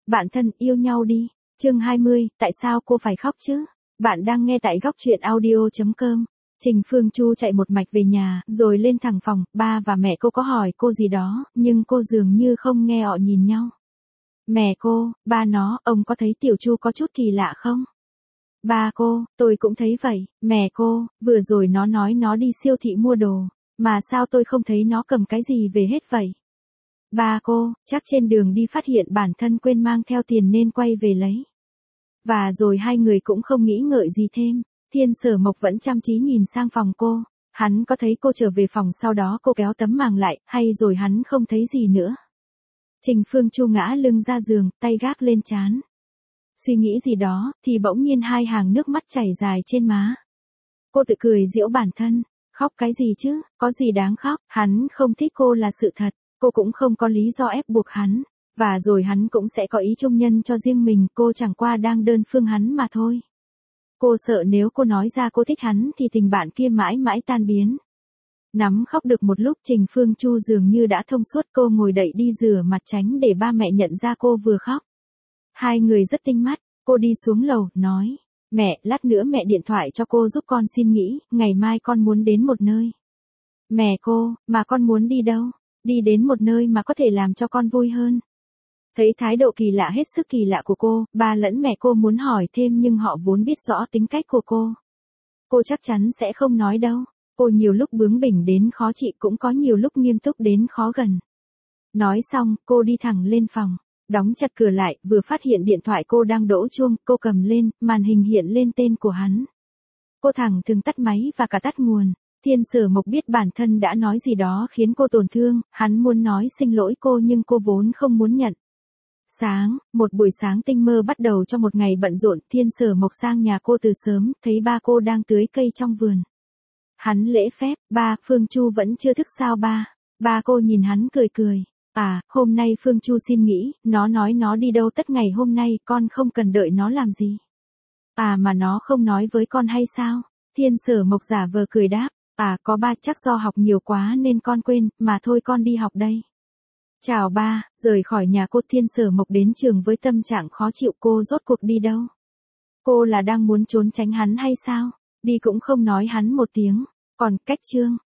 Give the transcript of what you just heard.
Bạn thân, yêu nhau đi. Chương 20, tại sao cô phải khóc chứ? Bạn đang nghe tại góc truyện audio.com. Trình Phương Chu chạy một mạch về nhà, rồi lên thẳng phòng, ba và mẹ cô có hỏi cô gì đó, nhưng cô dường như không nghe, họ nhìn nhau. Mẹ cô, ba nó, ông có thấy Tiểu Chu có chút kỳ lạ không? Ba cô, tôi cũng thấy vậy. Mẹ cô, vừa rồi nó nói nó đi siêu thị mua đồ, mà sao tôi không thấy nó cầm cái gì về hết vậy? Ba cô, chắc trên đường đi phát hiện bản thân quên mang theo tiền nên quay về lấy. Và rồi hai người cũng không nghĩ ngợi gì thêm. Thiên Sở Mộc vẫn chăm chí nhìn sang phòng cô. Hắn có thấy cô trở về phòng, sau đó cô kéo tấm màng lại, hay rồi hắn không thấy gì nữa? Trình Phương Chu ngã lưng ra giường, tay gác lên trán. Suy nghĩ gì đó, thì bỗng nhiên hai hàng nước mắt chảy dài trên má. Cô tự cười giễu bản thân. Khóc cái gì chứ, có gì đáng khóc? Hắn không thích cô là sự thật. Cô cũng không có lý do ép buộc hắn. Và rồi hắn cũng sẽ có ý chung nhân cho riêng mình, cô chẳng qua đang đơn phương hắn mà thôi. Cô sợ nếu cô nói ra cô thích hắn thì tình bạn kia mãi mãi tan biến. Nắm khóc được một lúc, Trình Phương Chu dường như đã thông suốt, cô ngồi dậy đi rửa mặt tránh để ba mẹ nhận ra cô vừa khóc. Hai người rất tinh mắt, cô đi xuống lầu, nói. Mẹ, lát nữa mẹ điện thoại cho cô giúp con xin nghỉ, ngày mai con muốn đến một nơi. Mẹ cô, mà con muốn đi đâu? Đi đến một nơi mà có thể làm cho con vui hơn. Thấy thái độ kỳ lạ, hết sức kỳ lạ của cô, ba lẫn mẹ cô muốn hỏi thêm nhưng họ vốn biết rõ tính cách của cô. Cô chắc chắn sẽ không nói đâu. Cô nhiều lúc bướng bỉnh đến khó chịu, cũng có nhiều lúc nghiêm túc đến khó gần. Nói xong, cô đi thẳng lên phòng, đóng chặt cửa lại, vừa phát hiện điện thoại cô đang đổ chuông, cô cầm lên, màn hình hiện lên tên của hắn. Cô thẳng thừng tắt máy và cả tắt nguồn. Thiên Sở Mộc biết bản thân đã nói gì đó khiến cô tổn thương, hắn muốn nói xin lỗi cô nhưng cô vốn không muốn nhận. Một buổi sáng tinh mơ bắt đầu cho một ngày bận rộn. Thiên Sở Mộc sang nhà cô từ sớm, thấy ba cô đang tưới cây trong vườn. Hắn lễ phép, ba, Phương Chu vẫn chưa thức sao ba? Ba cô nhìn hắn cười cười. À, hôm nay Phương Chu xin nghỉ, nó nói nó đi đâu tất ngày hôm nay, con không cần đợi nó làm gì. À mà nó không nói với con hay sao? Thiên Sở Mộc giả vờ cười đáp. À có ba, chắc do học nhiều quá nên con quên, mà thôi con đi học đây. Chào ba. Rời khỏi nhà cô, Thiên Sở Mộc đến trường với tâm trạng khó chịu. Cô rốt cuộc đi đâu? Cô là đang muốn trốn tránh hắn hay sao? Đi cũng không nói hắn một tiếng. Còn cách Trương,